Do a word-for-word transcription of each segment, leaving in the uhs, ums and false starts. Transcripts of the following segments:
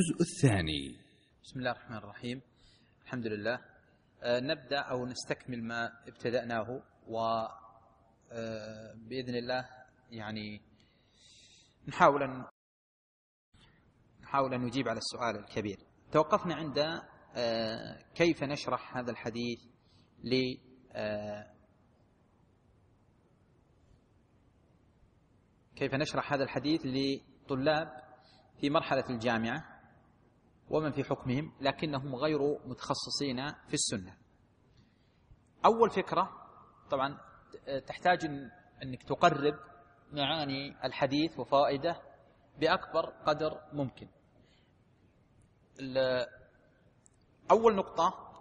الجزء الثاني. بسم الله الرحمن الرحيم. الحمد لله. أه نبدأ أو نستكمل ما ابتدأناه، وبإذن أه الله يعني نحاول أن نحاول أن نجيب على السؤال الكبير. توقفنا عند أه كيف نشرح هذا الحديث ل أه كيف نشرح هذا الحديث لطلاب في مرحلة الجامعة ومن في حكمهم لكنهم غير متخصصين في السنة. أول فكرة طبعا تحتاج أنك تقرب معاني الحديث وفائدة بأكبر قدر ممكن. أول نقطة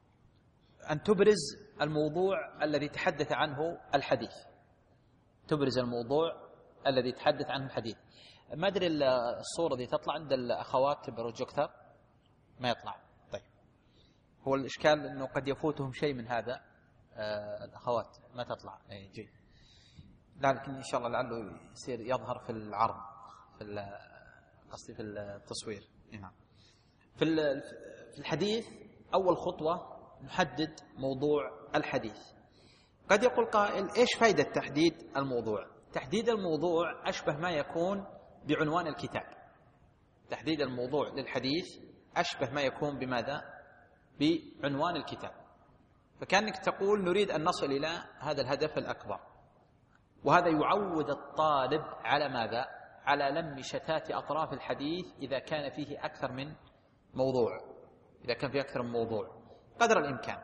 أن تبرز الموضوع الذي تحدث عنه الحديث، تبرز الموضوع الذي تحدث عنه الحديث. ما أدري الصورة دي تطلع عند الأخوات بروجكتر؟ ما يطلع. طيب، هو الإشكال أنه قد يفوتهم شيء من هذا. آه الأخوات ما تطلع. أي جيد، لكن إن شاء الله لعله يصير يظهر في العرض، في قصدي في التصوير. نعم. في في الحديث أول خطوة نحدد موضوع الحديث. قد يقول قائل: إيش فائدة تحديد الموضوع؟ تحديد الموضوع أشبه ما يكون بعنوان الكتاب. تحديد الموضوع للحديث أشبه ما يكون بماذا؟ بعنوان الكتاب. فكأنك تقول: نريد أن نصل إلى هذا الهدف الأكبر. وهذا يعود الطالب على ماذا؟ على لم شتات أطراف الحديث إذا كان فيه أكثر من موضوع، إذا كان فيه أكثر من موضوع قدر الإمكان.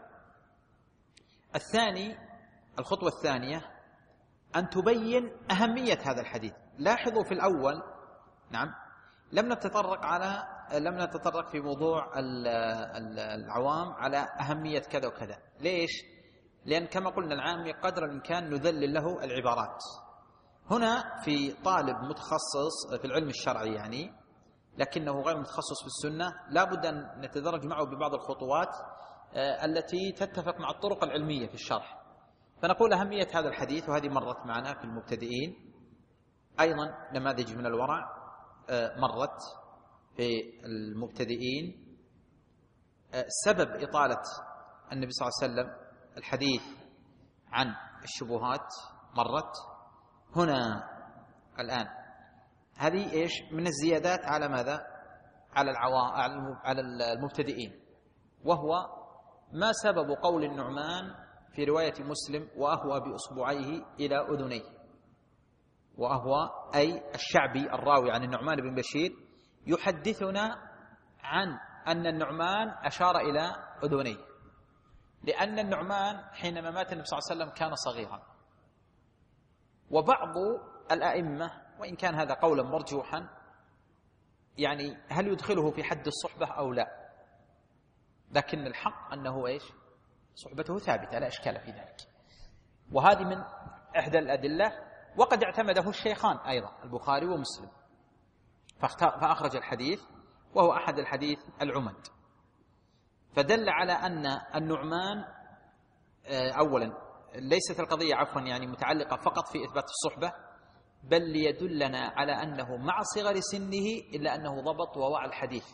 الثاني، الخطوة الثانية أن تبين أهمية هذا الحديث. لاحظوا في الأول نعم لم نتطرق على لم نتطرق في موضوع العوام على أهمية كذا وكذا. ليش؟ لأن كما قلنا العامي قدر الإمكان نذلل له العبارات. هنا في طالب متخصص في العلم الشرعي يعني لكنه غير متخصص في السنة، لا بد أن نتدرج معه ببعض الخطوات التي تتفق مع الطرق العلمية في الشرح. فنقول أهمية هذا الحديث، وهذه مرت معنا في المبتدئين. أيضا نماذج من الورع مرت في المبتدئين. سبب إطالة النبي صلى الله عليه وسلم الحديث عن الشبهات مرت. هنا الآن هذه إيش من الزيادات على ماذا؟ على العوا على المبتدئين. وهو ما سبب قول النعمان في رواية مسلم: وأهوى بأصبعيه إلى أذنيه. وأهوى أي الشعبي الراوي عن النعمان بن بشير يحدثنا عن أن النعمان أشار إلى أذنيه، لأن النعمان حينما مات النبي صلى الله عليه وسلم كان صغيرا. وبعض الأئمة، وإن كان هذا قولا مرجوحا، يعني هل يدخله في حد الصحبة أو لا، لكن الحق أنه إيش؟ صحبته ثابتة لا إشكال في ذلك. وهذه من إحدى الأدلة. وقد اعتمده الشيخان أيضا البخاري ومسلم، فأخرج الحديث وهو أحد الحديث العمد. فدل على أن النعمان أولا ليست القضية عفوا يعني متعلقة فقط في إثبات الصحبة، بل ليدلنا على أنه مع صغر سنه إلا أنه ضبط ووعى الحديث.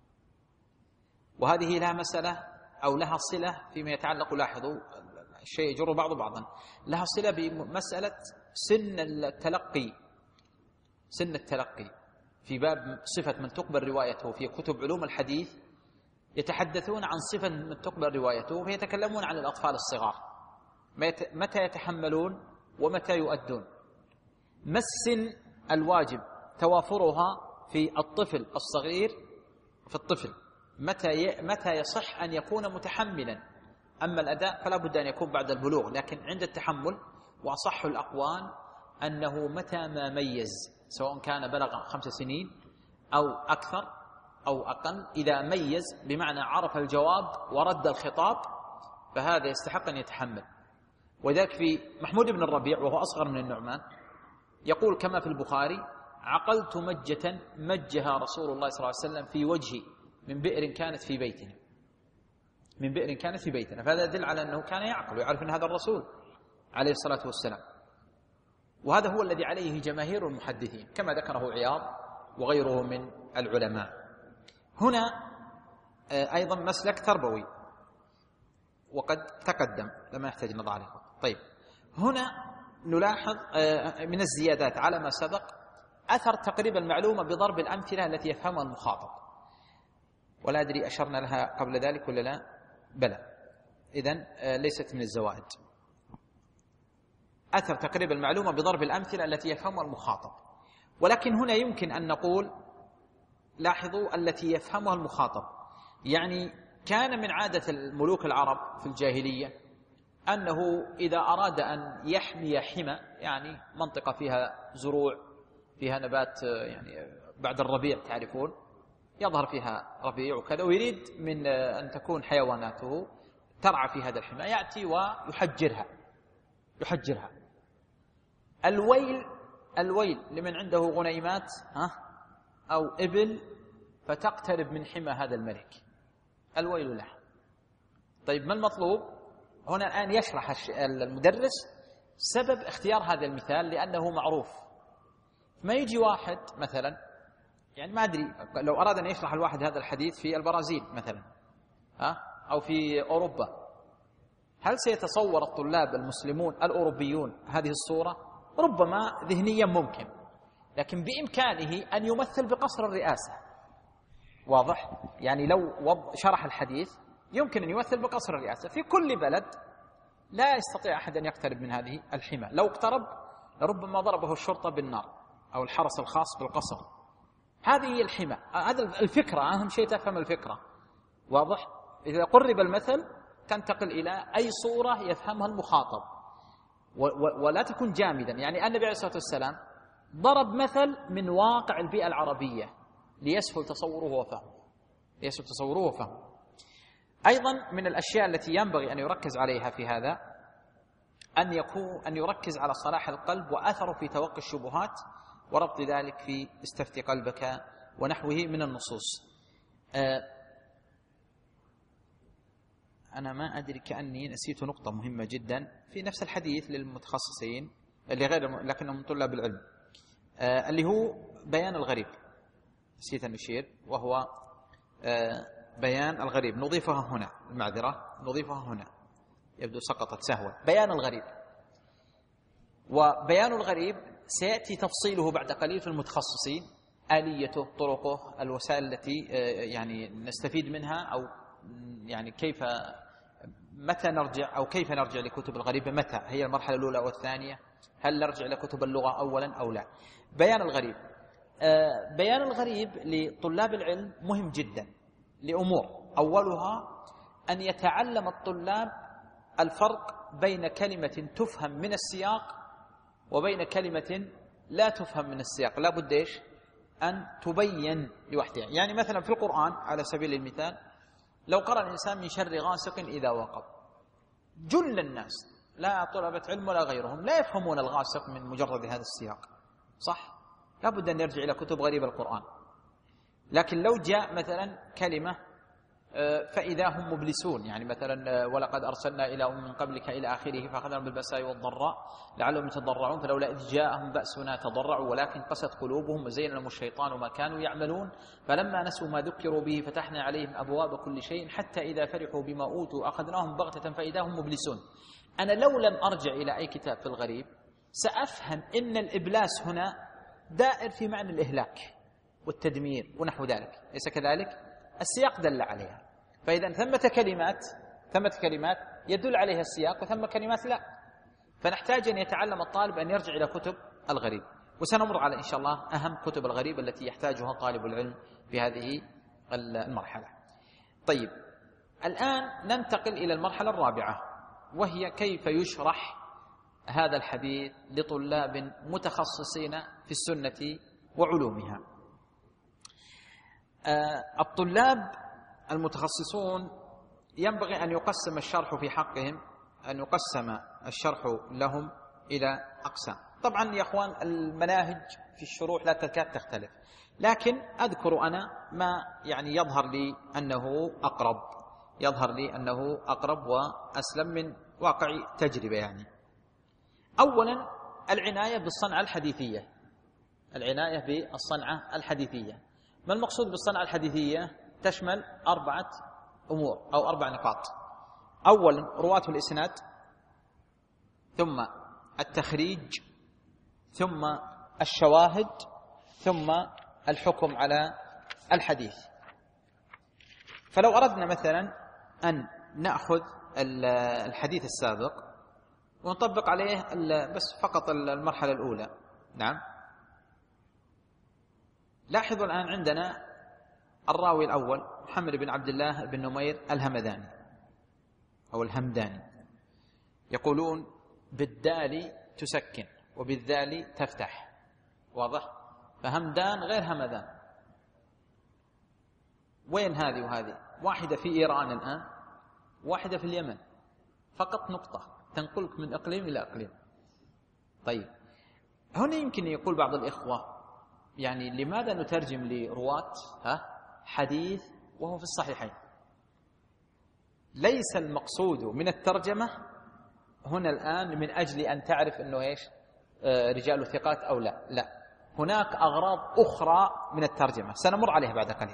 وهذه لها مسألة أو لها صلة فيما يتعلق، لاحظوا الشيء يجر بعض بعضا، لها صلة بمسألة سن التلقي. سن التلقي في باب صفة من تقبل روايته في كتب علوم الحديث يتحدثون عن صفة من تقبل روايته، فيتكلمون عن الأطفال الصغار متى يتحملون ومتى يؤدون. ما السن الواجب توافرها في الطفل الصغير؟ في الطفل متى متى يصح أن يكون متحملا. أما الأداء فلا بد أن يكون بعد البلوغ، لكن عند التحمل وأصح الأقوال أنه متى ما ميز، سواء كان بلغ خمس سنين أو أكثر أو أقل، إذا ميز بمعنى عرف الجواب ورد الخطاب فهذا يستحق أن يتحمل. وذلك في محمود بن الربيع وهو أصغر من النعمان يقول كما في البخاري: عقلت مجة مجها رسول الله صلى الله عليه وسلم في وجهي من بئر كانت في بيتنا من بئر كانت في بيتنا فهذا يدل على أنه كان يعقل ويعرف أن هذا الرسول عليه الصلاة والسلام. وهذا هو الذي عليه جماهير المحدثين كما ذكره عياض وغيره من العلماء. هنا أيضا مسلك تربوي وقد تقدم لما يحتاج نضع عليه. طيب هنا نلاحظ من الزيادات على ما سبق أثر تقريب المعلومة بضرب الأمثلة التي يفهمها المخاطب، ولا أدري أشرنا لها قبل ذلك ولا لا؟ بلى، إذن ليست من الزوائد. أثر تقريب المعلومة بضرب الأمثلة التي يفهمها المخاطب، ولكن هنا يمكن أن نقول لاحظوا التي يفهمها المخاطب، يعني كان من عادة الملوك العرب في الجاهلية أنه إذا أراد أن يحمي حمى، يعني منطقة فيها زروع فيها نبات، يعني بعد الربيع تعرفون يظهر فيها ربيع وكذا، ويريد من أن تكون حيواناته ترعى في هذا الحمى، يأتي ويحجرها يحجرها الويل الويل لمن عنده غنيمات ها أو إبل فتقترب من حمى هذا الملك، الويل له. طيب ما المطلوب هنا الآن؟ يشرح المدرس سبب اختيار هذا المثال لأنه معروف. ما يجي واحد مثلا، يعني ما أدري لو أراد أن يشرح الواحد هذا الحديث في البرازيل مثلا ها أو في أوروبا، هل سيتصور الطلاب المسلمون الأوروبيون هذه الصورة؟ ربما ذهنيا ممكن، لكن بإمكانه أن يمثل بقصر الرئاسة. واضح؟ يعني لو شرح الحديث يمكن أن يمثل بقصر الرئاسة في كل بلد، لا يستطيع أحد أن يقترب من هذه الحمى، لو اقترب لربما ضربه الشرطة بالنار أو الحرس الخاص بالقصر. هذه هي الحمى، هذا الفكرة، أهم شيء تفهم الفكرة. واضح؟ إذا قرب المثل تنتقل إلى أي صورة يفهمها المخاطب ولا تكون جامدا. يعني النبي عليه الصلاة والسلام ضرب مثل من واقع البيئة العربية ليسهل تصوره وفهمه يسهل تصوره وفهمه أيضا من الأشياء التي ينبغي أن يركز عليها في هذا أن يكون أن يركز على صلاح القلب وأثره في توقي الشبهات وربط ذلك في استفتي قلبك ونحوه من النصوص. أه أنا ما أدري كأني نسيت نقطة مهمة جدا في نفس الحديث للمتخصصين اللي غير لكنهم من طلاب العلم، أه اللي هو بيان الغريب، نسيت أن أشير، وهو أه بيان الغريب. نضيفها هنا، المعذرة نضيفها هنا، يبدو سقطت سهوا. بيان الغريب، وبيان الغريب سيأتي تفصيله بعد قليل في المتخصصين، آليته، طرقه، الوسائل التي يعني نستفيد منها، أو يعني كيف متى نرجع أو كيف نرجع لكتب الغريبة، متى هي المرحلة الأولى والثانية، هل نرجع لكتب اللغة أولا أو لا. بيان الغريب، بيان الغريب لطلاب العلم مهم جدا لأمور، أولها أن يتعلم الطلاب الفرق بين كلمة تفهم من السياق وبين كلمة لا تفهم من السياق، لا بد إيش أن تبين لوحدها. يعني مثلا في القرآن على سبيل المثال لو قرأ الإنسان من شر غاسق إذا وقب، جل الناس لا طلبة علم ولا غيرهم لا يفهمون الغاسق من مجرد هذا السياق، صح؟ لا بد أن يرجع إلى كتب غريب القرآن. لكن لو جاء مثلا كلمة فإذا هم مبلسون، يعني مثلا ولقد أرسلنا إلى أمم من قبلك إلى آخره فأخذهم بالبأساء والضراء لعلهم يتضرعون فلولا إذ جاءهم بأسنا تضرعوا ولكن قست قلوبهم وزين لهم الشيطان ما كانوا يعملون فلما نسوا ما ذكروا به فتحنا عليهم أبواب كل شيء حتى إذا فرحوا بما أوتوا أخذناهم بغتة فإذا هم مبلسون. أنا لو لم أرجع إلى أي كتاب في الغريب سأفهم إن الإبلاس هنا دائر في معنى الإهلاك والتدمير ونحو ذلك، ليس كذلك؟ السياق دل عليها. فإذا ثمة كلمات ثمة كلمات يدل عليها السياق وثم كلمات لا، فنحتاج أن يتعلم الطالب أن يرجع إلى كتب الغريب، وسنمر على إن شاء الله أهم كتب الغريب التي يحتاجها طالب العلم في هذه المرحلة. طيب الآن ننتقل إلى المرحلة الرابعة، وهي كيف يشرح هذا الحديث لطلاب متخصصين في السنة وعلومها. الطلاب المتخصصون ينبغي أن يقسم الشرح في حقهم أن يقسم الشرح لهم إلى أقسام. طبعا يا أخوان المناهج في الشروح لا تكاد تختلف، لكن أذكر أنا ما يعني يظهر لي أنه أقرب يظهر لي أنه أقرب وأسلم من واقع تجربة. يعني أولا العناية بالصنعة الحديثية العناية بالصنعة الحديثية ما المقصود بالصنعة الحديثية؟ تشمل أربعة أمور أو أربع نقاط. أولا رواة الإسناد، ثم التخريج، ثم الشواهد، ثم الحكم على الحديث. فلو أردنا مثلا أن نأخذ الحديث السابق ونطبق عليه بس فقط المرحلة الأولى. نعم، لاحظوا الآن عندنا الراوي الأول محمد بن عبد الله بن نمير الهمداني أو الهمداني، يقولون بالدال تسكن وبالذال تفتح، واضح؟ فهمدان غير همدان. وين هذه وهذه؟ واحدة في إيران الآن، واحدة في اليمن، فقط نقطة تنقلك من إقليم إلى إقليم. طيب هنا يمكن يقول بعض الإخوة يعني لماذا نترجم لرواة ها حديث وهو في الصحيحين؟ ليس المقصود من الترجمة هنا الآن من أجل أن تعرف أنه إيش آه رجال ثقات أو لا، لا، هناك أغراض أخرى من الترجمة سنمر عليها بعد قليل.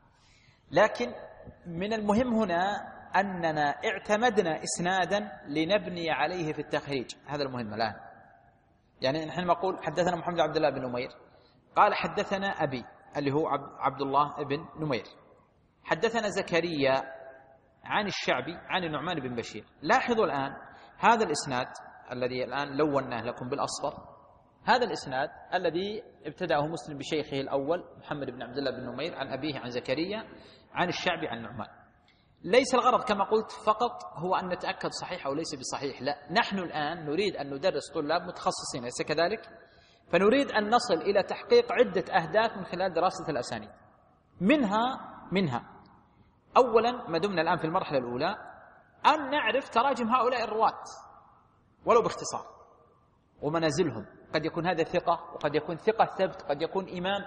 لكن من المهم هنا أننا اعتمدنا إسنادا لنبني عليه في التخريج، هذا المهم الآن. يعني نحن نقول حدثنا محمد عبد الله بن نمير، قال حدثنا أبي اللي هو عبد الله بن نمير، حدثنا زكريا عن الشعبي عن النعمان بن بشير. لاحظوا الآن هذا الإسناد الذي الآن لوناه لكم بالأصفر، هذا الإسناد الذي ابتدأه مسلم بشيخه الأول محمد بن عبد الله بن نمير عن أبيه عن زكريا عن الشعبي عن النعمان. ليس الغرض كما قلت فقط هو أن نتأكد صحيح أو ليس بصحيح، لا، نحن الآن نريد أن ندرس طلاب متخصصين، أليس كذلك؟ فنريد أن نصل إلى تحقيق عدة أهداف من خلال دراسة الأسانيد. منها منها أولا ما دمنا الآن في المرحلة الأولى أن نعرف تراجم هؤلاء الرواة ولو باختصار ومنازلهم. قد يكون هذا ثقة وقد يكون ثقة ثبت، قد يكون إمام.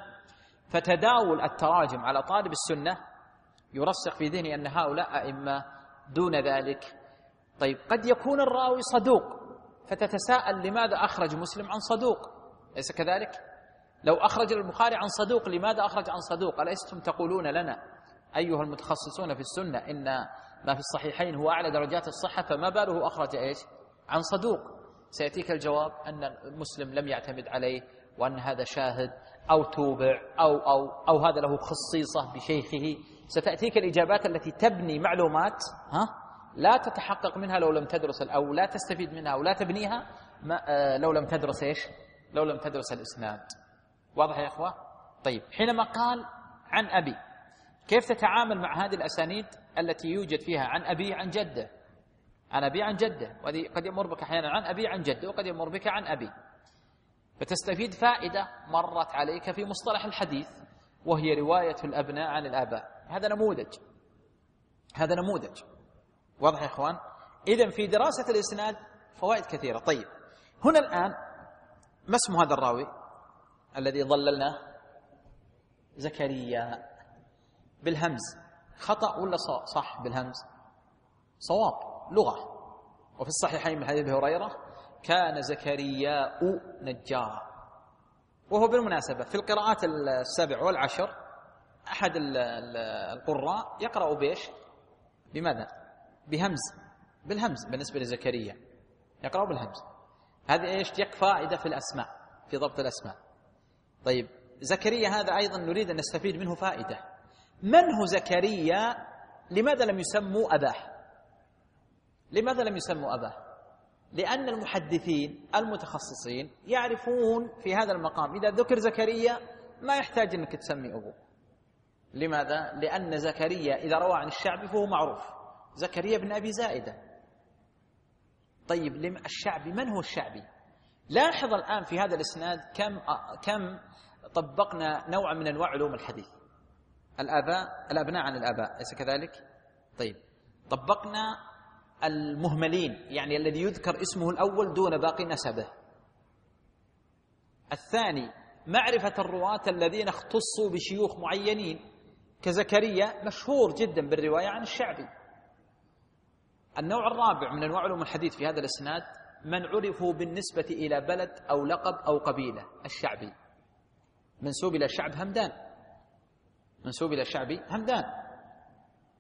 فتداول التراجم على طالب السنة يرسخ في ذهنه أن هؤلاء أئمة دون ذلك. طيب قد يكون الراوي صدوق، فتتساءل لماذا أخرج مسلم عن صدوق؟ ليس كذلك؟ لو أخرج البخاري عن صدوق لماذا أخرج عن صدوق؟ أليستم تقولون لنا أيها المتخصصون في السنة إن ما في الصحيحين هو أعلى درجات الصحة، فما باله أخرج إيش عن صدوق؟ سيأتيك الجواب أن مسلم لم يعتمد عليه، وأن هذا شاهد أو توبع أو, أو, أو هذا له خصيصة بشيخه. ستأتيك الإجابات التي تبني معلومات ها لا تتحقق منها لو لم تدرس، أو لا تستفيد منها أو لا تبنيها ما آه لو لم تدرس إيش لو لم تدرس الإسناد. واضح يا إخوة؟ طيب حينما قال عن أبي، كيف تتعامل مع هذه الأسانيد التي يوجد فيها عن أبي عن جده، عن أبي عن جده، وهذه قد يمر بك أحيانا عن أبي عن جده وقد يمر بك عن أبي، فتستفيد فائدة مرت عليك في مصطلح الحديث وهي رواية الأبناء عن الآباء. هذا نموذج هذا نموذج واضح يا إخوان؟ إذن في دراسة الإسناد فوائد كثيرة. طيب هنا الآن ما اسم هذا الراوي الذي ظللناه؟ زكريا بالهمز، خطأ ولا صح بالهمز؟ صواب لغة. وفي الصحيحين من حديث أبي هريرة كان زكرياء نجارا. وهو بالمناسبة في القراءات السبع والعشر أحد القراء يقرأ بإيش؟ بماذا؟ بهمز، بالهمز بالنسبة لزكريا يقرأ بالهمز. هذا إيش؟ يك فائدة في الأسماء، في ضبط الأسماء. طيب زكريا هذا أيضا نريد أن نستفيد منه فائدة. من هو زكريا؟ لماذا لم يسموا أباه؟ لماذا لم يسموا أباه؟ لأن المحدثين المتخصصين يعرفون في هذا المقام إذا ذكر زكريا ما يحتاج أنك تسمي أبوه. لماذا؟ لأن زكريا إذا روى عن الشعبي فهو معروف، زكريا بن أبي زائدة. طيب الشعبي، من هو الشعبي؟ لاحظ الآن في هذا الإسناد كم كم طبقنا نوعا من أنواع علوم الحديث. الآباء، الأبناء عن الآباء، أليس كذلك؟ طيب طبقنا المهملين، يعني الذي يذكر اسمه الأول دون باقي نسبه. الثاني معرفة الرواة الذين اختصوا بشيوخ معينين كزكريا مشهور جدا بالرواية عن الشعبي. النوع الرابع من أنواع علوم الحديث في هذا الإسناد من عرفوا بالنسبة إلى بلد أو لقب أو قبيلة. الشعبي منسوب إلى الشعب همدان، منسوب إلى الشعبي همدان.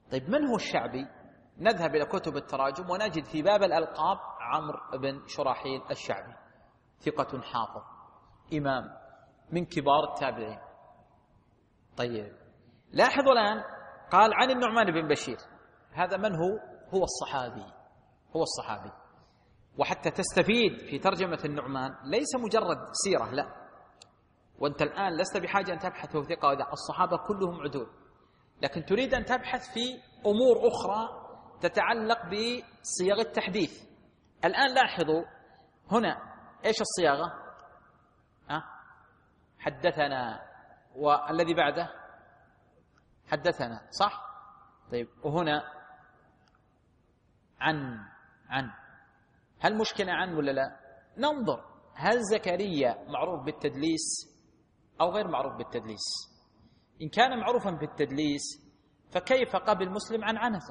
طيب من هو الشعبي؟ نذهب إلى كتب التراجم ونجد في باب الألقاب عمرو بن شراحيل الشعبي، ثقة حافظ إمام من كبار التابعين. طيب لاحظوا الآن قال عن النعمان بن بشير، هذا من هو؟ هو الصحابي، هو الصحابي. وحتى تستفيد في ترجمة النعمان ليس مجرد سيرة، لا، وأنت الآن لست بحاجة أن تبحث في ثقة ولا، الصحابة كلهم عدول، لكن تريد أن تبحث في أمور أخرى تتعلق بصيغ التحديث. الآن لاحظوا هنا إيش الصياغة؟ أه؟ حدثنا، والذي بعده حدثنا، صح؟ طيب وهنا عن عن هل مشكلة عن ولا لا؟ ننظر هل زكريا معروف بالتدليس أو غير معروف بالتدليس. إن كان معروفا بالتدليس فكيف قبل مسلم عن عنته؟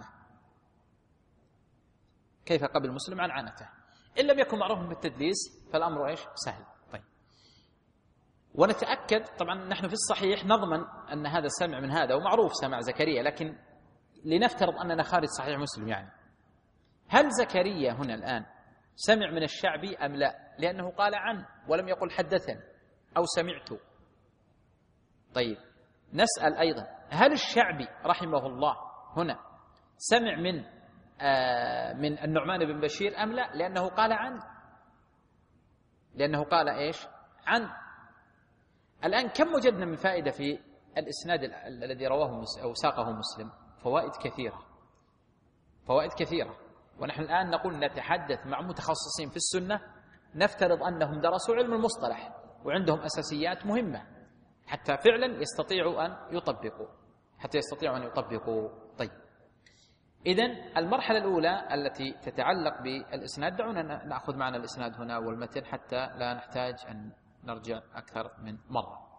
كيف قبل مسلم عن عنته؟ إن لم يكن معروفا بالتدليس فالأمر إيش؟ سهل. طيب ونتأكد، طبعا نحن في الصحيح نضمن أن هذا سمع من هذا ومعروف سمع زكريا، لكن لنفترض أننا خارج صحيح مسلم، يعني هل زكريا هنا الآن سمع من الشعبي أم لا؟ لأنه قال عن ولم يقل حدثني أو سمعت. طيب نسأل أيضا هل الشعبي رحمه الله هنا سمع من آه من النعمان بن بشير أم لا؟ لأنه قال عن، لأنه قال إيش؟ عن. الآن كم وجدنا من فائدة في الإسناد الذي رواه أو ساقه مسلم؟ فوائد كثيرة، فوائد كثيرة. ونحن الآن نقول نتحدث مع متخصصين في السنة، نفترض أنهم درسوا علم المصطلح وعندهم أساسيات مهمة حتى فعلا يستطيعوا أن يطبقوا، حتى يستطيعوا أن يطبقوا. طيب إذن المرحلة الأولى التي تتعلق بالإسناد، دعونا نأخذ معنا الإسناد هنا والمتن حتى لا نحتاج أن نرجع أكثر من مرة.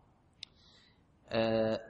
آه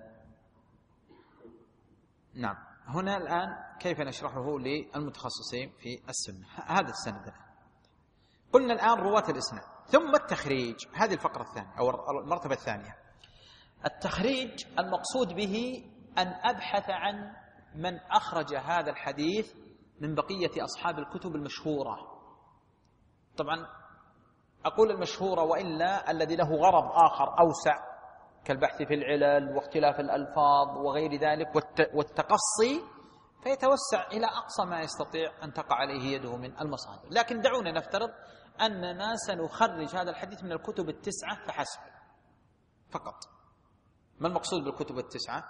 نعم، هنا الآن كيف نشرحه للمتخصصين في السنة؟ هذا السند الآن قلنا الآن رواة الإسناد، ثم التخريج، هذه الفقرة الثانية أو المرتبة الثانية. التخريج المقصود به أن أبحث عن من أخرج هذا الحديث من بقية أصحاب الكتب المشهورة. طبعا أقول المشهورة وإلا الذي له غرض آخر أوسع كالبحث في العلل واختلاف الألفاظ وغير ذلك والتقصي، فيتوسع إلى أقصى ما يستطيع أن تقع عليه يده من المصادر. لكن دعونا نفترض أننا سنخرج هذا الحديث من الكتب التسعة فحسب فقط. ما المقصود بالكتب التسعة؟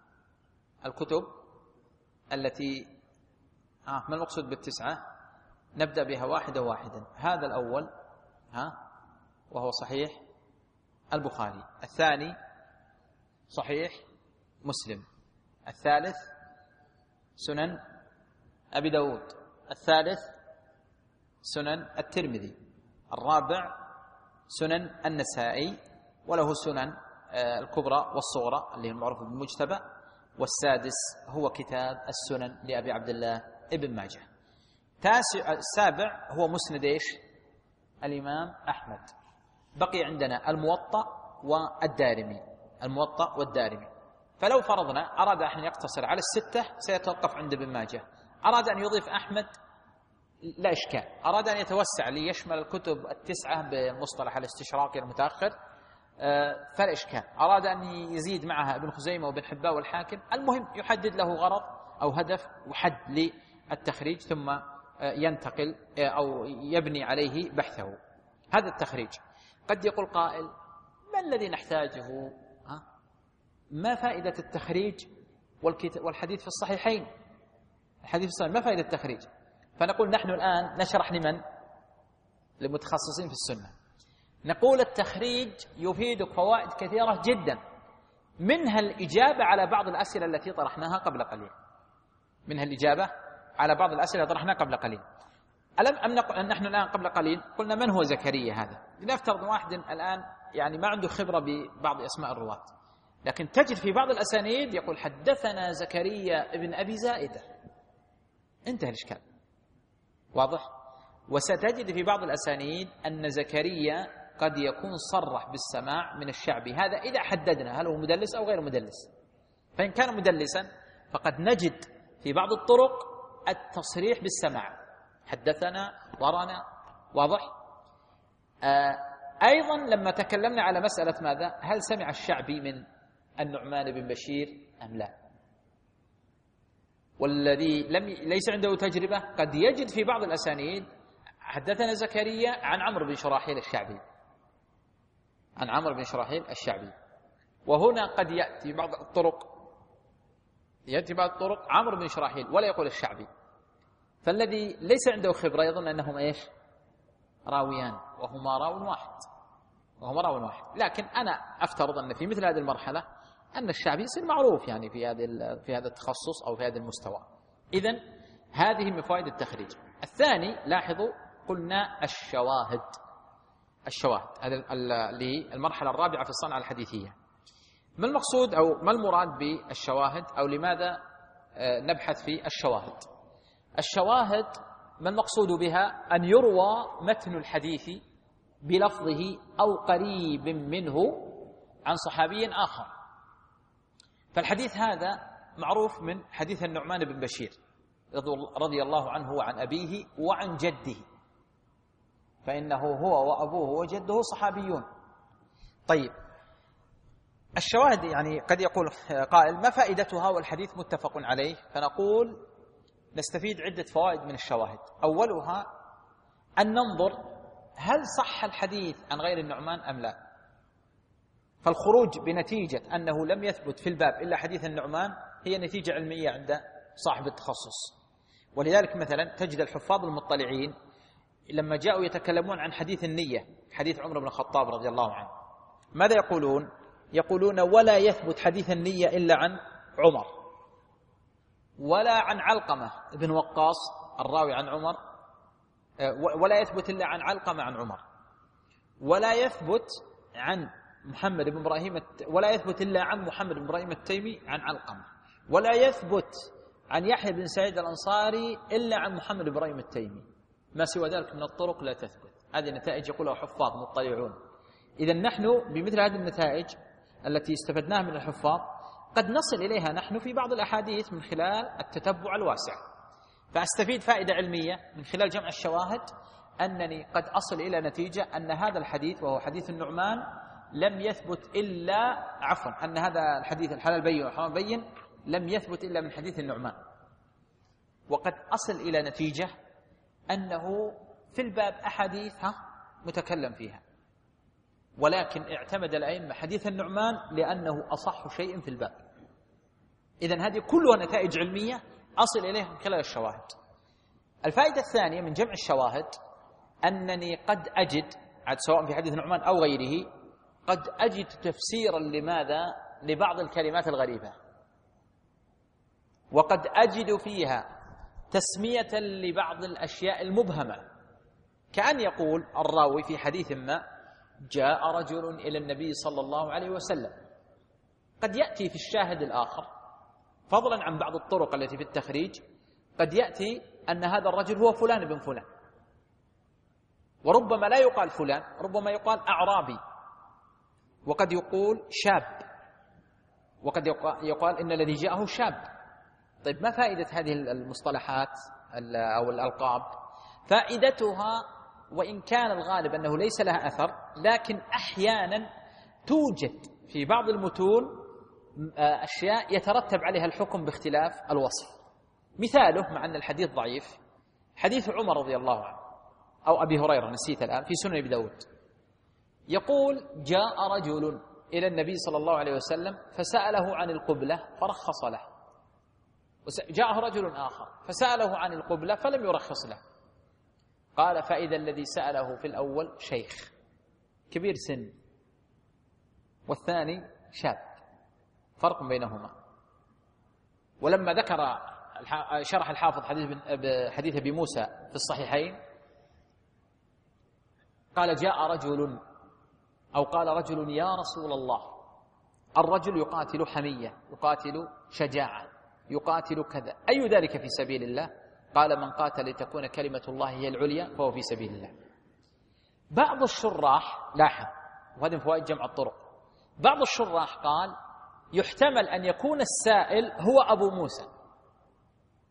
الكتب التي آه ما المقصود بالتسعة؟ نبدأ بها واحدة واحدا. هذا الأول ها وهو صحيح البخاري، الثاني صحيح مسلم، الثالث سنن أبي داود، الثالث سنن الترمذي، الرابع سنن النسائي وله سنن الكبرى والصغرى اللي هي المعروفة بالمجتبى، والسادس هو كتاب السنن لأبي عبد الله ابن ماجه. تاسع السابع هو مسند ايش؟ الإمام أحمد. بقي عندنا الموطأ والدارمي، الموطأ والدارمي. فلو فرضنا أراد أن يقتصر على الستة سيتوقف عند ابن ماجه، أراد أن يضيف أحمد لا إشكال، أراد أن يتوسع ليشمل الكتب التسعة بمصطلح الاستشراقي المتأخر فلا إشكال، أراد أن يزيد معها ابن خزيمة وابن حبان والحاكم. المهم يحدد له غرض أو هدف وحد للتخريج ثم ينتقل أو يبني عليه بحثه. هذا التخريج. قد يقول قائل ما الذي نحتاجه؟ ها؟ ما فائدة التخريج والحديث في الصحيحين؟ الحديث في الصحيحين ما فائدة التخريج؟ فنقول نحن الآن نشرح لمن؟ للمتخصصين في السنة. نقول التخريج يفيدك فوائد كثيرة جدا، منها الإجابة على بعض الأسئلة التي طرحناها قبل قليل، منها الإجابة على بعض الأسئلة التي طرحناها قبل قليل. ألم أم نقل نحن الآن قبل قليل قلنا من هو زكريا هذا؟ لنفترض واحد الآن يعني ما عنده خبرة ببعض أسماء الرواة، لكن تجد في بعض الأسانيد يقول حدثنا زكريا ابن أبي زائدة، انتهى الإشكال. واضح؟ وستجد في بعض الأسانيد أن زكريا قد يكون صرح بالسماع من الشعبي، هذا إذا حددنا هل هو مدلس أو غير مدلس. فإن كان مدلسا فقد نجد في بعض الطرق التصريح بالسماع، حدثنا، ضرنا، واضح. آه أيضا لما تكلمنا على مسألة ماذا، هل سمع الشعبي من النعمان بن بشير أم لا، والذي لم ليس عنده تجربة قد يجد في بعض الأسانيد حدثنا زكريا عن عمرو بن شراحيل الشعبي، عن عمرو بن شراحيل الشعبي، وهنا قد يأتي بعض الطرق يأتي بعض الطرق عمرو بن شراحيل ولا يقول الشعبي، فالذي ليس عنده خبرة يظن أنهم إيش راويان وهما راو واحد وهما راو واحد. لكن أنا أفترض أن في مثل هذه المرحلة أن الشعبي يصير معروف يعني في هذا في هذا التخصص أو في هذا المستوى. إذن هذه من فوائد التخريج. الثاني لاحظوا قلنا الشواهد، الشواهد هذا للمرحلة الرابعة في الصنعة الحديثية. ما المقصود أو ما المراد بالشواهد أو لماذا نبحث في الشواهد؟ الشواهد ما المقصود بها؟ أن يروى متن الحديث بلفظه أو قريب منه عن صحابي آخر. فالحديث هذا معروف من حديث النعمان بن بشير رضي الله عنه وعن أبيه وعن جده، فإنه هو وأبوه وجده صحابيون. طيب الشواهد يعني قد يقول قائل ما فائدتها والحديث متفق عليه؟ فنقول نستفيد عدة فوائد من الشواهد. أولها أن ننظر هل صح الحديث عن غير النعمان أم لا، فالخروج بنتيجة أنه لم يثبت في الباب إلا حديث النعمان هي نتيجة علمية عند صاحب التخصص. ولذلك مثلا تجد الحفاظ المطلعين لما جاءوا يتكلمون عن حديث النية، حديث عمر بن الخطاب رضي الله عنه، ماذا يقولون؟ يقولون ولا يثبت حديث النية إلا عن عمر، ولا عن علقمة بن وقاص الراوي عن عمر، ولا يثبت إلا عن علقمة عن عمر، ولا يثبت عن محمد بن إبراهيم ولا يثبت إلا عن محمد بن إبراهيم التيمي عن علقمة، ولا يثبت عن يحيى بن سعيد الأنصاري إلا عن محمد بن إبراهيم التيمي. ما سوى ذلك من الطرق لا تثبت. هذه نتائج يقولها حفاظ مطلعون. إذا نحن بمثل هذه النتائج التي استفدناها من الحفاظ قد نصل إليها نحن في بعض الأحاديث من خلال التتبع الواسع. فأستفيد فائدة علمية من خلال جمع الشواهد أنني قد أصل إلى نتيجة أن هذا الحديث وهو حديث النعمان لم يثبت إلا عفوا أن هذا الحديث الحلال بين والحرام بين لم يثبت إلا من حديث النعمان. وقد أصل إلى نتيجة أنه في الباب أحاديث متكلم فيها، ولكن اعتمد الأئمة حديث النعمان لأنه أصح شيء في الباب. إذن هذه كلها نتائج علمية أصل إليها من خلال الشواهد. الفائدة الثانية من جمع الشواهد أنني قد أجد عاد سواء في حديث النعمان أو غيره قد أجد تفسيرا لماذا لبعض الكلمات الغريبة، وقد أجد فيها تسمية لبعض الأشياء المبهمة، كأن يقول الراوي في حديث ما جاء رجل إلى النبي صلى الله عليه وسلم. قد يأتي في الشاهد الآخر فضلا عن بعض الطرق التي في التخريج قد يأتي أن هذا الرجل هو فلان بن فلان، وربما لا يقال فلان، ربما يقال أعرابي، وقد يقول شاب، وقد يقال إن الذي جاءه شاب. طيب ما فائدة هذه المصطلحات أو الألقاب؟ فائدتها وإن كان الغالب أنه ليس لها أثر، لكن أحيانا توجد في بعض المتون أشياء يترتب عليها الحكم باختلاف الوصف. مثاله مع أن الحديث ضعيف حديث عمر رضي الله عنه أو أبي هريرة نسيت الآن في سنن أبي داود، يقول جاء رجل إلى النبي صلى الله عليه وسلم فسأله عن القبلة فرخص له، جاءه رجل آخر فسأله عن القبلة فلم يرخص له. قال فإذا الذي سأله في الأول شيخ كبير سن والثاني شاب، فرق بينهما. ولما ذكر شرح الحافظ حديث حديث أبي موسى في الصحيحين قال جاء رجل أو قال رجل يا رسول الله، الرجل يقاتل حمية، يقاتل شجاعة، يقاتل كذا، أي ذلك في سبيل الله؟ قال من قاتل لتكون كلمة الله هي العليا فهو في سبيل الله. بعض الشراح لاحظ، وهذه من فوائد جمع الطرق، بعض الشراح قال يحتمل أن يكون السائل هو أبو موسى،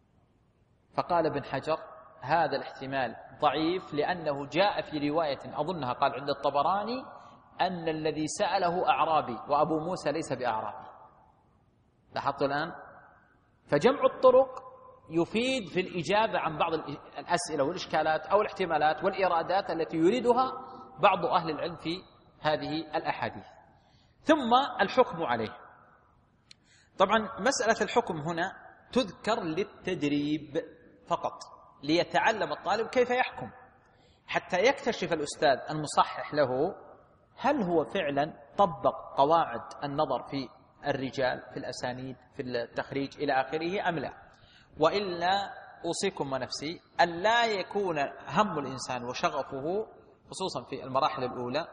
فقال ابن حجر هذا الاحتمال ضعيف، لأنه جاء في رواية أظنها قال عند الطبراني أن الذي سأله أعرابي وأبو موسى ليس بأعرابي. لاحظتوا الآن؟ فجمع الطرق يفيد في الإجابة عن بعض الأسئلة والإشكالات أو الاحتمالات والإرادات التي يريدها بعض أهل العلم في هذه الأحاديث. ثم الحكم عليه. طبعا مسألة الحكم هنا تذكر للتدريب فقط، ليتعلم الطالب كيف يحكم، حتى يكتشف الأستاذ المصحح له هل هو فعلا طبق قواعد النظر في الرجال في الأسانيد في التخريج إلى آخره أم لا. وإلا أوصيكم ونفسي أن لا يكون هم الإنسان وشغفه خصوصا في المراحل الأولى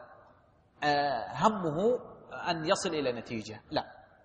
همه أن يصل إلى نتيجة، لا،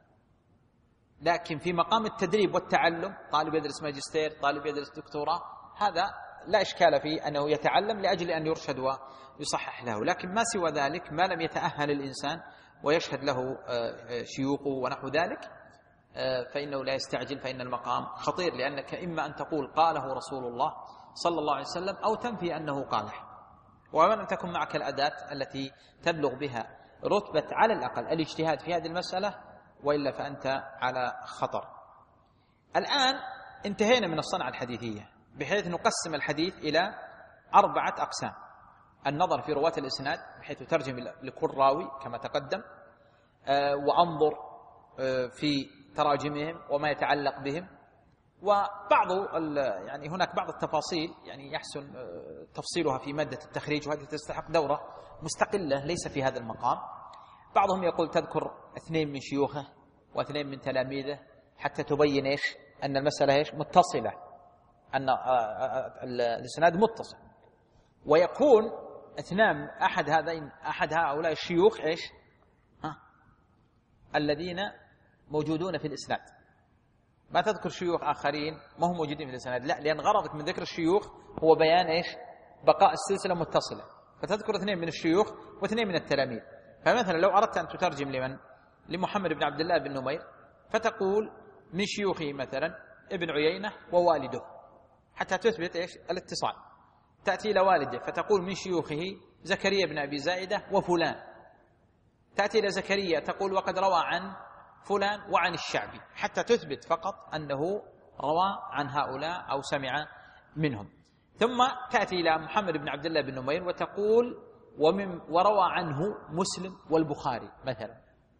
لكن في مقام التدريب والتعلم، طالب يدرس ماجستير، طالب يدرس دكتوراه، هذا لا إشكال فيه أنه يتعلم لأجل أن يرشد ويصحح له. لكن ما سوى ذلك ما لم يتأهل الإنسان ويشهد له شيوخه ونحو ذلك فإنه لا يستعجل، فإن المقام خطير، لأنك إما أن تقول قاله رسول الله صلى الله عليه وسلم أو تنفي أنه قاله، وما لم تكن معك الأداة التي تبلغ بها رتبة على الأقل الاجتهاد في هذه المسألة، وإلا فأنت على خطر. الآن انتهينا من الصنعة الحديثية بحيث نقسم الحديث إلى أربعة أقسام: النظر في رواة الإسناد بحيث ترجم لكل راوي كما تقدم، وأنظر في تراجمهم وما يتعلق بهم، وبعض يعني هناك بعض التفاصيل يعني يحسن تفصيلها في مادة التخريج، وهذه تستحق دورة مستقلة ليس في هذا المقام. بعضهم يقول تذكر اثنين من شيوخه واثنين من تلاميذه حتى تبين ايش أن المسألة ايش متصلة، أن الإسناد متصل، ويكون اثنان أحد هذين أحد هؤلاء الشيوخ ايش ها الذين موجودون في الإسناد. ما تذكر شيوخ آخرين ما هم موجودين في الإسناد، لا، لأن غرضك من ذكر الشيوخ هو بيان ايش بقاء السلسلة متصلة، فتذكر اثنين من الشيوخ واثنين من التلاميذ. فمثلا لو أردت أن تترجم لمن لمحمد بن عبد الله بن نمير فتقول من شيوخه مثلا ابن عيينة ووالده حتى تثبت ايش الاتصال. تأتي إلى والده فتقول من شيوخه زكريا بن أبي زائدة وفلان. تأتي إلى زكريا تقول وقد روى عن فلان وعن الشعبي، حتى تثبت فقط أنه روى عن هؤلاء أو سمع منهم. ثم تأتي إلى محمد بن عبد الله بن نمير وتقول ومن وروى عنه مسلم والبخاري مثلا،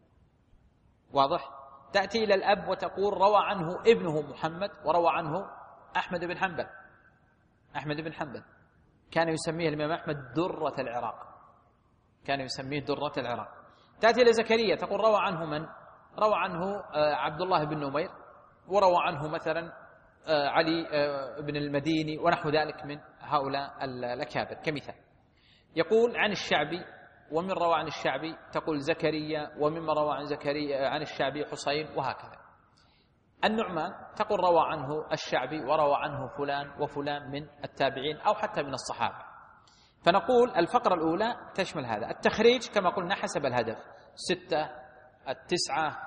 واضح؟ تأتي إلى الأب وتقول روى عنه ابنه محمد وروى عنه أحمد بن حنبل. أحمد بن حنبل كان يسميه الإمام أحمد درة العراق، كان يسميه درة العراق. تأتي إلى زكريا تقول روى عنه من؟ روى عنه عبد الله بن نمير، وروى عنه مثلا علي بن المديني ونحو ذلك من هؤلاء الأكابر كمثال. يقول عن الشعبي ومن روى عن الشعبي تقول زكريا، ومما روى عن زكريا عن الشعبي حسين، وهكذا. النعمان تقول روى عنه الشعبي وروى عنه فلان وفلان من التابعين أو حتى من الصحابة. فنقول الفقرة الأولى تشمل هذا. التخريج كما قلنا حسب الهدف، ستة التسعة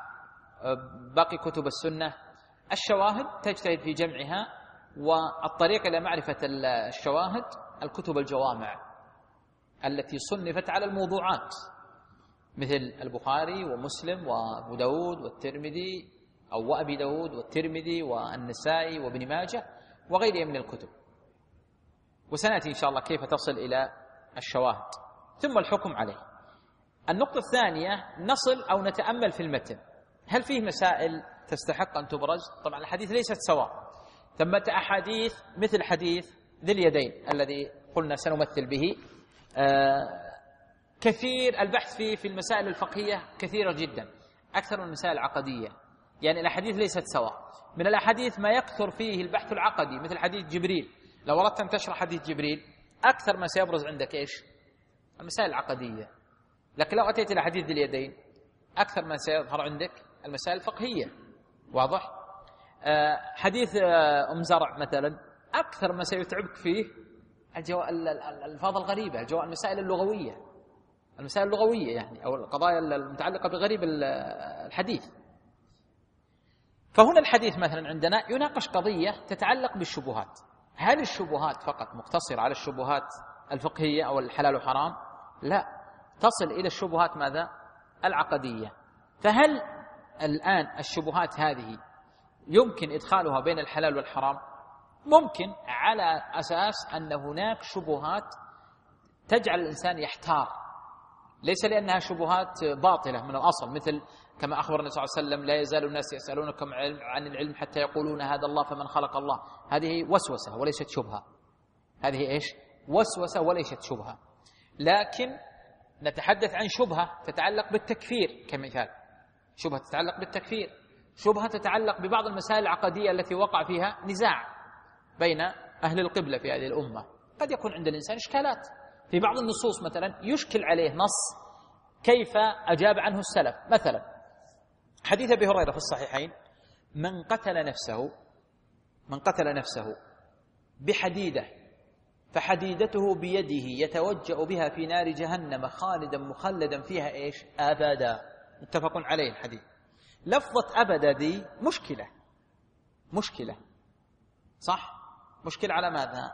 باقي كتب السنة. الشواهد تجتهد في جمعها، والطريق إلى معرفة الشواهد الكتب الجوامع التي صنفت على الموضوعات مثل البخاري ومسلم وأبو داود والترمذي أو وأبي داود والترمذي والنسائي وابن ماجه وغيرها من الكتب. وسنأتي إن شاء الله كيف تصل إلى الشواهد. ثم الحكم عليه. النقطة الثانية نصل أو نتأمل في المتن، هل فيه مسائل تستحق أن تبرز؟ طبعا الحديث ليست سواء، ثمة أحاديث مثل حديث ذي اليدين الذي قلنا سنمثل به آه كثير البحث فيه في المسائل الفقهية كثيرة جدا، أكثر من المسائل العقدية. يعني الأحاديث ليست سواء. من الأحاديث ما يكثر فيه البحث العقدي مثل حديث جبريل، لو أردت أن تشرح حديث جبريل أكثر ما سيبرز عندك إيش؟ المسائل العقدية. لكن لو أتيت إلى حديث ذي اليدين أكثر ما سيظهر عندك المسائل الفقهية، واضح؟ آه حديث آه أم زرع مثلا أكثر ما سيتعبك فيه الجو... الألفاظ الغريبة، الجو... المسائل اللغوية، المسائل اللغوية يعني، أو القضايا المتعلقة بغريب الحديث. فهنا الحديث مثلا عندنا يناقش قضية تتعلق بالشبهات. هل الشبهات فقط مقتصرة على الشبهات الفقهية أو الحلال وحرام؟ لا، تصل إلى الشبهات ماذا؟ العقدية. فهل الآن الشبهات هذه يمكن إدخالها بين الحلال والحرام؟ ممكن، على أساس أن هناك شبهات تجعل الإنسان يحتار، ليس لأنها شبهات باطلة من الأصل، مثل كما أخبر النبي صلى الله عليه وسلم: لا يزال الناس يسألونكم عن العلم حتى يقولون هذا الله فمن خلق الله. هذه وسوسة وليست شبهة. هذه إيش؟ وسوسة وليست شبهة. لكن نتحدث عن شبهة تتعلق بالتكفير كمثال، شبهة تتعلق بالتكفير، شبهة تتعلق ببعض المسائل العقدية التي وقع فيها نزاع بين أهل القبلة في هذه الأمة. قد يكون عند الإنسان إشكالات في بعض النصوص، مثلا يشكل عليه نص كيف أجاب عنه السلف. مثلا حديث أبي هريرة في الصحيحين: من قتل نفسه من قتل نفسه بحديدة فحديدته بيده يتوجأ بها في نار جهنم خالدا مخلدا فيها إيش؟ أبدا. متفق عليه الحديث. لفظة أبدا دي مشكلة مشكلة صح؟ مشكلة على ماذا؟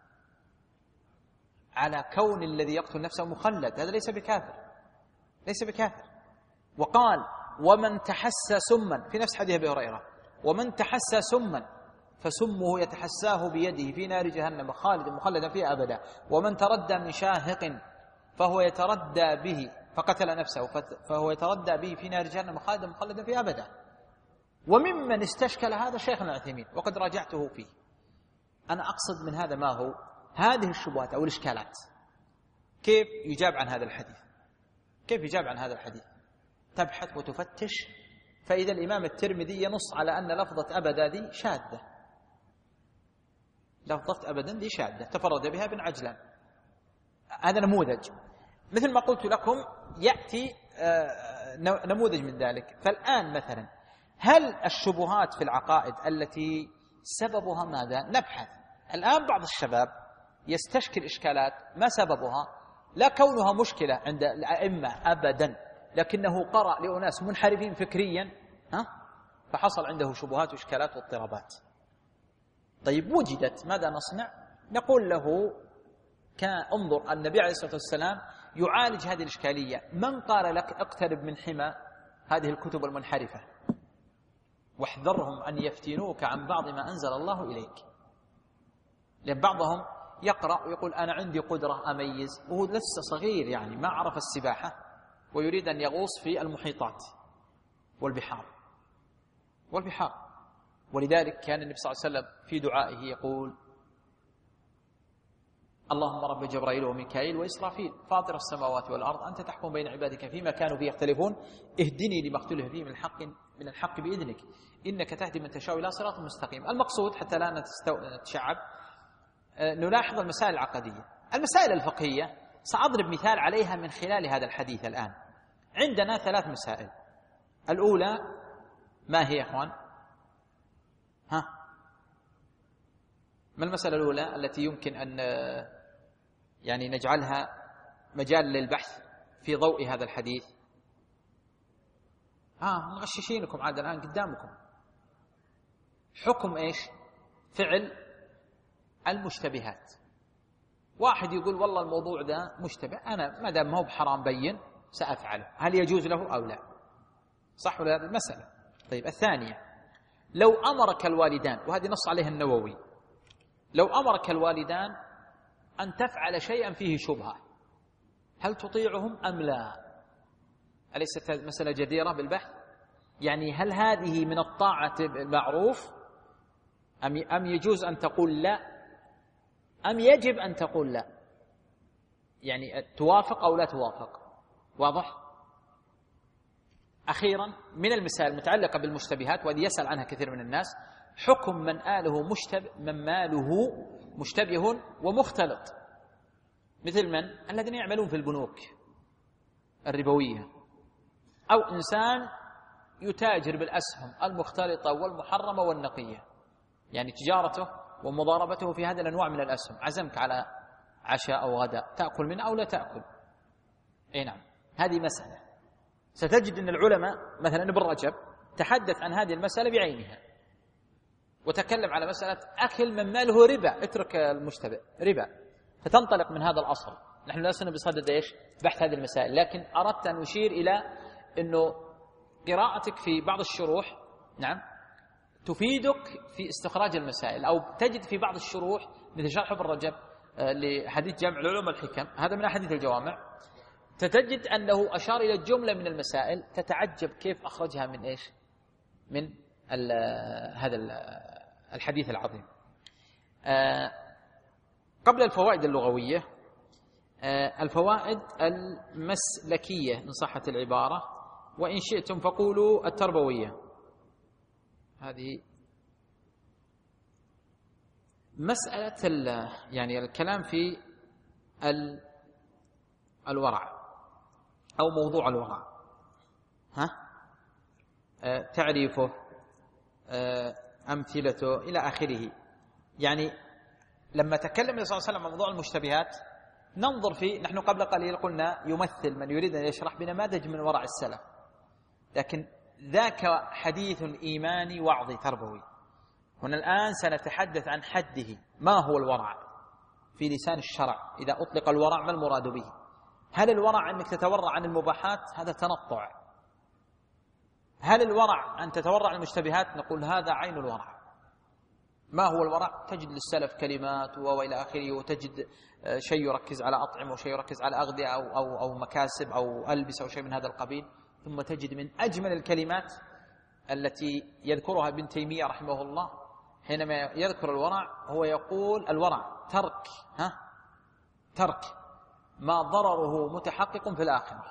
على كون الذي يقتل نفسه مخلد، هذا ليس بكافر، ليس بكافر. وقال: ومن تحسى سما، في نفس حديث أبي هريرة: ومن تحسى سما فسمه يتحساه بيده في نار جهنم خالدا مخلدا فيها أبدا. ومن تردى من شاهق فهو يتردى به فقتل نفسه فهو يتردى به في نار جهنم خالدا مخلدا فيها أبدا. وممن استشكل هذا شيخنا العثيمين، وقد راجعته فيه. أنا أقصد من هذا ما هو؟ هذه الشبهات أو الإشكالات كيف يجاب عن هذا الحديث؟ كيف يجاب عن هذا الحديث؟ تبحث وتفتش، فإذا الإمام الترمذي ينص على أن لفظة أبدا دي شاذة، لفظة أبدا دي شاذة تفرد بها ابن عجلان. هذا نموذج، مثل ما قلت لكم يأتي نموذج من ذلك. فالآن مثلا هل الشبهات في العقائد التي سببها ماذا؟ نبحث. الآن بعض الشباب يستشكل إشكالات ما سببها لا كونها مشكلة عند الأئمة أبدا، لكنه قرأ لأناس منحرفين فكريا ها؟ فحصل عنده شبهات وإشكالات واضطرابات. طيب وجدت، ماذا نصنع؟ نقول له: كان انظر النبي عليه الصلاة والسلام يعالج هذه الإشكالية. من قال لك اقترب من حمى هذه الكتب المنحرفة واحذرهم أن يفتنوك عن بعض ما أنزل الله إليك؟ لأن بعضهم يقرأ ويقول: أنا عندي قدرة أميز، وهو لسه صغير يعني ما عرف السباحة ويريد أن يغوص في المحيطات والبحار والبحار ولذلك كان النبي صلى الله عليه وسلم في دعائه يقول: اللهم رب جبرائيل وميكائيل وإسرافيل فاطر السماوات والأرض أنت تحكم بين عبادك فيما كانوا فيه يختلفون اهدني لما اختلف فيه من الحق من الحق بإذنك إنك تهدي من تشاء إلى صراط مستقيم. المقصود حتى لا نتشعب نلاحظ المسائل العقدية. المسائل الفقهية سأضرب مثال عليها من خلال هذا الحديث. الآن عندنا ثلاث مسائل. الأولى ما هي يا أخوان؟ ها؟ ما المسألة الأولى التي يمكن أن يعني نجعلها مجال للبحث في ضوء هذا الحديث؟ آه مغششينكم عاد الآن قدامكم. حكم إيش؟ فعل المشتبهات. واحد يقول: والله الموضوع ده مشتبه، أنا ما دام ما هو بحرام بين سأفعله، هل يجوز له أو لا؟ صح ولا هذه المسألة؟ طيب الثانية: لو أمرك الوالدان، وهذه نص عليها النووي، لو أمرك الوالدان أن تفعل شيئا فيه شبهة هل تطيعهم أم لا؟ أليست مسألة جديرة بالبحث؟ يعني هل هذه من الطاعة بالمعروف أم أم يجوز أن تقول لا أم يجب أن تقول لا؟ يعني توافق أو لا توافق؟ واضح؟ أخيرا من المسائل المتعلقة بالمشتبهات وهذه يسأل عنها كثير من الناس: حكم من آله مشتبه من ماله مشتبه ومختلط، مثل من؟ الذين يعملون في البنوك الربوية، أو إنسان يتاجر بالأسهم المختلطة والمحرمة والنقية، يعني تجارته ومضاربته في هذه الأنواع من الأسهم. عزمك على عشاء أو غداء، تأكل منه أو لا تأكل؟ أي نعم، هذه مسألة ستجد أن العلماء مثلا ابن رجب تحدث عن هذه المسألة بعينها، وتكلم على مسألة أكل من ماله ربا، اترك المشتبه ربا، فتنطلق من هذا الأصل. نحن لسنا بصدد إيش بحث هذه المسائل، لكن أردت أن أشير إلى أنه قراءتك في بعض الشروح نعم تفيدك في استخراج المسائل، أو تجد في بعض الشروح مثل شرح ابن رجب لحديث جامع العلوم والحكم، هذا من أحاديث الجوامع، تجد أنه أشار إلى جملة من المسائل تتعجب كيف أخرجها من إيش من هذا الحديث العظيم. قبل الفوائد اللغوية الفوائد المسلكية إن صحت العبارة، وإن شئتم فقولوا التربوية. هذه مسألة يعني الكلام في الورع أو موضوع الورع، ها تعريفه، أمثلته إلى آخره. يعني لما تكلم النبي صلى الله عليه وسلم عن موضوع المشتبهات ننظر فيه، نحن قبل قليل قلنا يمثل من يريد أن يشرح بنماذج من ورع السلف، لكن ذاك حديث إيماني وعظي تربوي. هنا الآن سنتحدث عن حده، ما هو الورع في لسان الشرع؟ إذا أطلق الورع ما المراد به؟ هل الورع أنك تتورع عن المباحات؟ هذا تنطع. هل الورع أن تتورع عن المشتبهات؟ نقول هذا عين الورع. ما هو الورع؟ تجد للسلف كلمات وإلى آخره، وتجد شيء يركز على أطعمة وشيء يركز على أغذية أو, أو, أو مكاسب أو ألبسة أو شيء من هذا القبيل، ثم تجد من أجمل الكلمات التي يذكرها ابن تيمية رحمه الله حينما يذكر الورع، هو يقول الورع ترك ها ترك ما ضرره متحقق في الآخرة،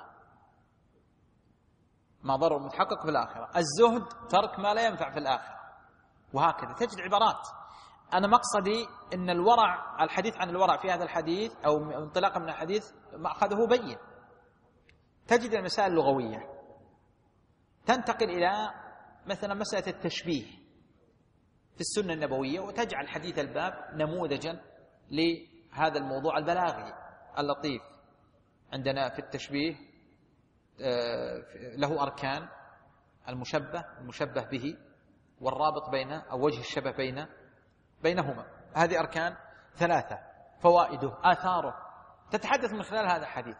ما ضرره متحقق في الآخرة. الزهد ترك ما لا ينفع في الآخرة، وهكذا تجد عبارات. أنا مقصدي أن الورع، الحديث عن الورع في هذا الحديث أو انطلاقا من الحديث مأخذه بين. تجد المسائل اللغوية تنتقل إلى مثلا مسألة التشبيه في السنة النبوية، وتجعل حديث الباب نموذجا لهذا الموضوع البلاغي اللطيف. عندنا في التشبيه له أركان: المشبه، المشبه به، والرابط بين أو وجه الشبه بين بينهما. هذه أركان ثلاثة. فوائده، آثاره، تتحدث من خلال هذا الحديث.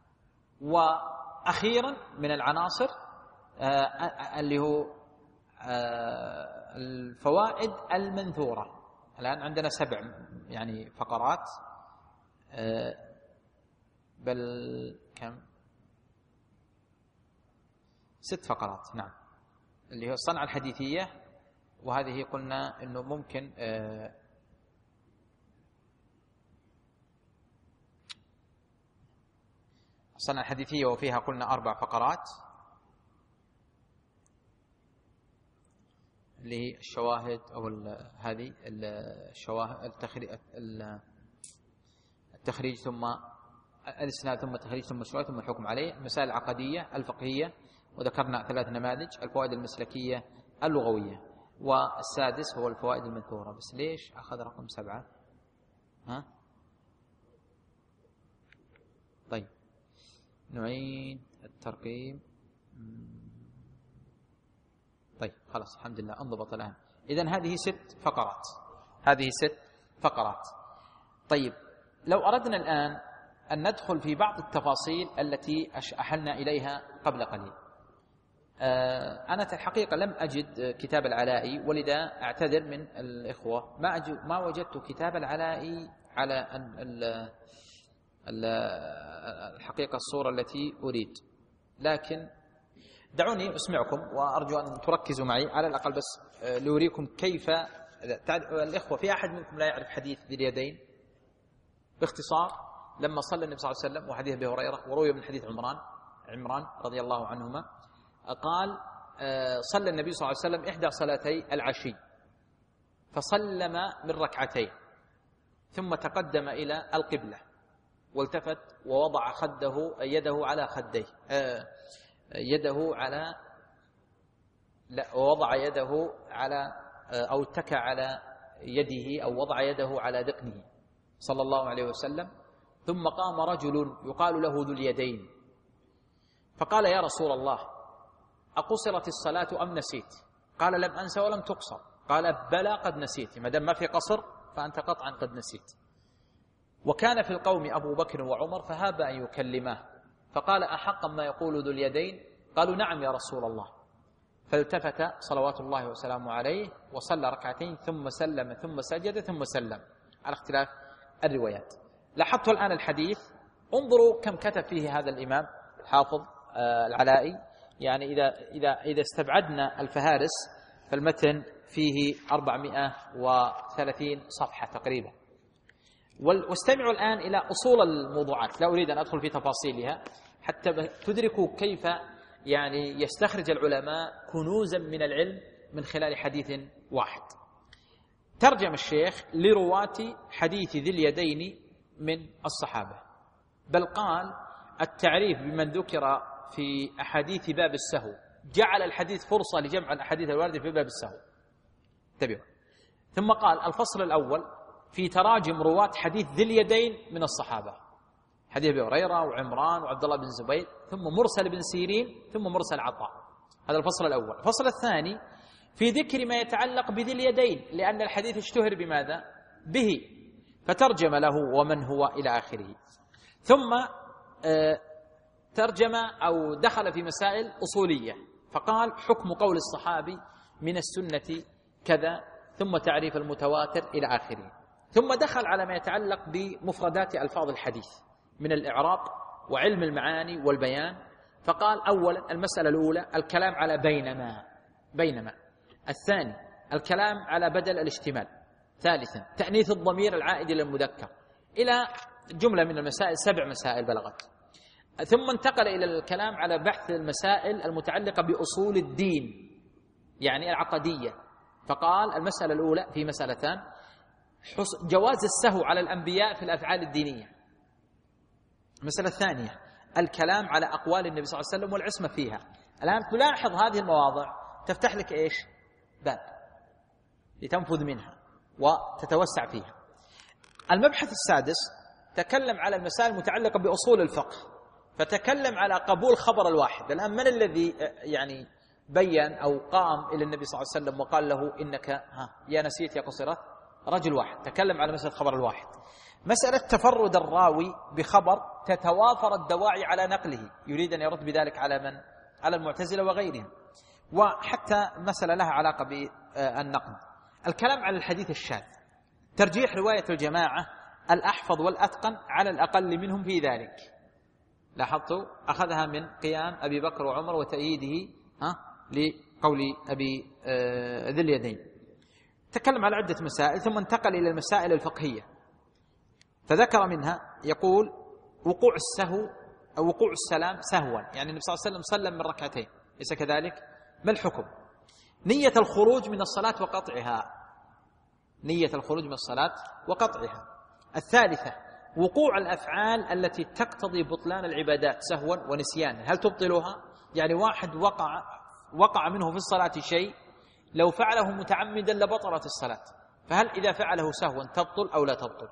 وأخيرا من العناصر اللي هو الفوائد المنثورة. الآن عندنا سبع يعني فقرات، بل كم ست فقرات نعم، اللي هو الصنعة الحديثية، وهذه قلنا أنه ممكن الصنعة الحديثية وفيها قلنا أربع فقرات، اللي هي الشواهد أو هذه الشواهد، التخريج, التخريج ثم الإسناد ثم التخريج ثم الشواهد ثم الحكم عليه، المسائل العقدية الفقهية، وذكرنا ثلاث نماذج: الفوائد المسلكية، اللغوية، والسادس هو الفوائد المنثورة. بس ليش أخذ رقم سبعة؟ ها؟ طيب نعيد الترقيم. طيب خلاص الحمد لله انضبط الآن. إذن هذه ست فقرات، هذه ست فقرات. طيب لو أردنا الآن أن ندخل في بعض التفاصيل التي أحلنا إليها قبل قليل. أنا الحقيقة لم أجد كتاب العلائي، ولذا أعتذر من الإخوة، ما أجد ما وجدت كتاب العلائي على الحقيقة الصورة التي أريد، لكن دعوني أسمعكم وأرجو أن تركزوا معي على الأقل بس لأريكم كيف. الإخوة في أحد منكم لا يعرف حديث ذي اليدين؟ باختصار، لما صلى النبي صلى الله عليه وسلم، وحديث أبي هريرة وروي من حديث عمران عمران رضي الله عنهما، قال صلى النبي صلى الله عليه وسلم إحدى صلاتي العشي فسلم من ركعتين، ثم تقدم إلى القبلة والتفت ووضع خده يده على خديه يده على لا ووضع يده على أو اتكى على يده أو وضع يده على ذقنه صلى الله عليه وسلم. ثم قام رجل يقال له ذو اليدين فقال: يا رسول الله، أقصرت الصلاة أم نسيت؟ قال: لم أنس ولم تقصر. قال بلى قد نسيت، ما دام ما في قصر فأنت قطعا قد نسيت. وكان في القوم أبو بكر وعمر فهاب أن يكلماه، فقال أحقا ما يقول ذو اليدين؟ قالوا نعم يا رسول الله. فالتفت صلوات الله وسلامه عليه وصلى ركعتين ثم سلم ثم سجد ثم سلم على اختلاف الروايات. لاحظت الآن الحديث، انظروا كم كتب فيه هذا الإمام الحافظ العلائي. يعني إذا إذا إذا استبعدنا الفهارس فالمتن فيه أربعمائة وثلاثين صفحة تقريبا. واستمعوا الآن إلى أصول الموضوعات، لا أريد أن أدخل في تفاصيلها حتى تدركوا كيف يعني يستخرج العلماء كنوزا من العلم من خلال حديث واحد. ترجم الشيخ لرواة حديث ذي اليدين من الصحابة، بل قال التعريف بمن ذكر في أحاديث باب السهو جعل الحديث فرصة لجمع الأحاديث الواردة في باب السهو. انتبهوا. ثم قال الفصل الأول في تراجم رواة حديث ذي اليدين من الصحابة، حديث أبي هريرة وعمران وعبد الله بن زبير، ثم مرسل بن سيرين، ثم مرسل عطاء. هذا الفصل الأول. الفصل الثاني في ذكر ما يتعلق بذي اليدين، لأن الحديث اشتهر بماذا؟ به، فترجم له ومن هو إلى آخره. ثم ترجم أو دخل في مسائل أصولية، فقال حكم قول الصحابي من السنة كذا، ثم تعريف المتواتر إلى آخره. ثم دخل على ما يتعلق بمفردات ألفاظ الحديث من الإعراب وعلم المعاني والبيان، فقال أولا المسألة الأولى الكلام على بينما بينما الثاني الكلام على بدل الاشتمال، ثالثا تأنيث الضمير العائد إلى المذكر، إلى جملة من المسائل، سبع مسائل بلغت. ثم انتقل إلى الكلام على بحث المسائل المتعلقة بأصول الدين يعني العقدية، فقال المسألة الأولى في مسألتان: جواز السهو على الأنبياء في الأفعال الدينية. المسألة الثانية الكلام على أقوال النبي صلى الله عليه وسلم والعصمة فيها. الآن تلاحظ هذه المواضع تفتح لك إيش؟ باب لتنفذ منها وتتوسع فيها. المبحث السادس تكلم على المسائل المتعلقة بأصول الفقه، فتكلم على قبول خبر الواحد. الآن من الذي يعني بيّن أو قام إلى النبي صلى الله عليه وسلم وقال له إنك ها يا نسيت يا قصرت؟ رجل واحد. تكلم على مسألة خبر الواحد. مسألة تفرد الراوي بخبر تتوافر الدواعي على نقله، يريد أن يرد بذلك على من؟ على المعتزلة وغيرهم، وحتى مسألة لها علاقة بالنقد. الكلام على الحديث الشاذ، ترجيح رواية الجماعة الأحفظ والأتقن على الأقل منهم في ذلك. لاحظتوا أخذها من قيام أبي بكر وعمر وتأييده ها لقول أبي ذي اليدين. تكلم على عدة مسائل ثم انتقل إلى المسائل الفقهية، فذكر منها يقول وقوع السهو أو وقوع السلام سهوا، يعني النبي صلى الله عليه وسلم سلم من ركعتين، ليس كذلك؟ ما الحكم؟ نية الخروج من الصلاة وقطعها، نية الخروج من الصلاة وقطعها. الثالثة وقوع الأفعال التي تقتضي بطلان العبادات سهوا ونسيانا، هل تبطلها؟ يعني واحد وقع وقع منه في الصلاة شيء لو فعله متعمدا لبطلت الصلاة، فهل إذا فعله سهوا تبطل أو لا تبطل؟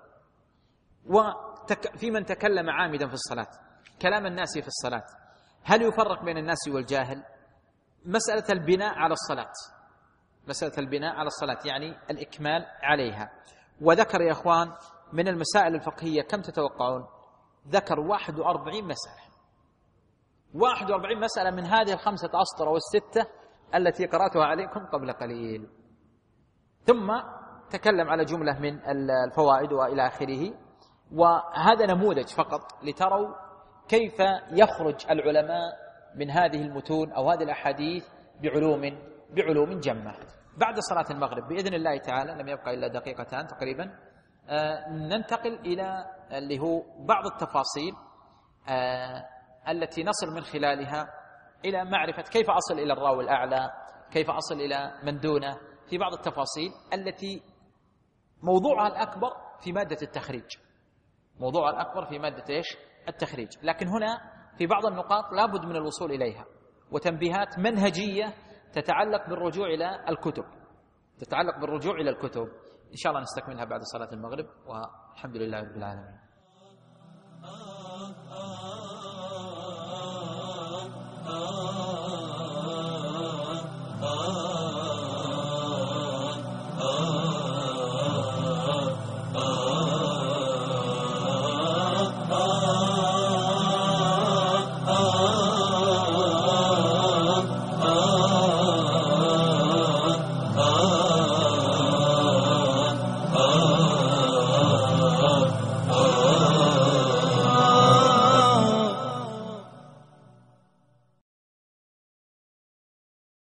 وفي من تكلم عامدا في الصلاة، كلام الناس في الصلاة، هل يفرق بين الناس والجاهل؟ مسألة البناء على الصلاة، مسألة البناء على الصلاة يعني الإكمال عليها. وذكر يا أخوان من المسائل الفقهية كم تتوقعون؟ ذكر واحد وأربعين مسألة، واحد وأربعين مسألة من هذه الخمسة أسطر والستة التي قرأتها عليكم قبل قليل. ثم تكلم على جملة من الفوائد وإلى آخره. وهذا نموذج فقط لتروا كيف يخرج العلماء من هذه المتون أو هذه الأحاديث بعلوم بعلوم جمة. بعد صلاة المغرب بإذن الله تعالى، لم يبقى إلا دقيقتان تقريبا، آه ننتقل إلى اللي هو بعض التفاصيل آه التي نصل من خلالها إلى معرفة كيف أصل إلى الراوي الأعلى، كيف أصل إلى من دونه، في بعض التفاصيل التي موضوعها الأكبر في مادة التخريج، موضوعها الأكبر في مادة إيش؟ التخريج. لكن هنا في بعض النقاط لابد من الوصول إليها، وتنبيهات منهجية تتعلق بالرجوع إلى الكتب، تتعلق بالرجوع إلى الكتب. إن شاء الله نستكملها بعد صلاة المغرب، والحمد لله رب العالمين.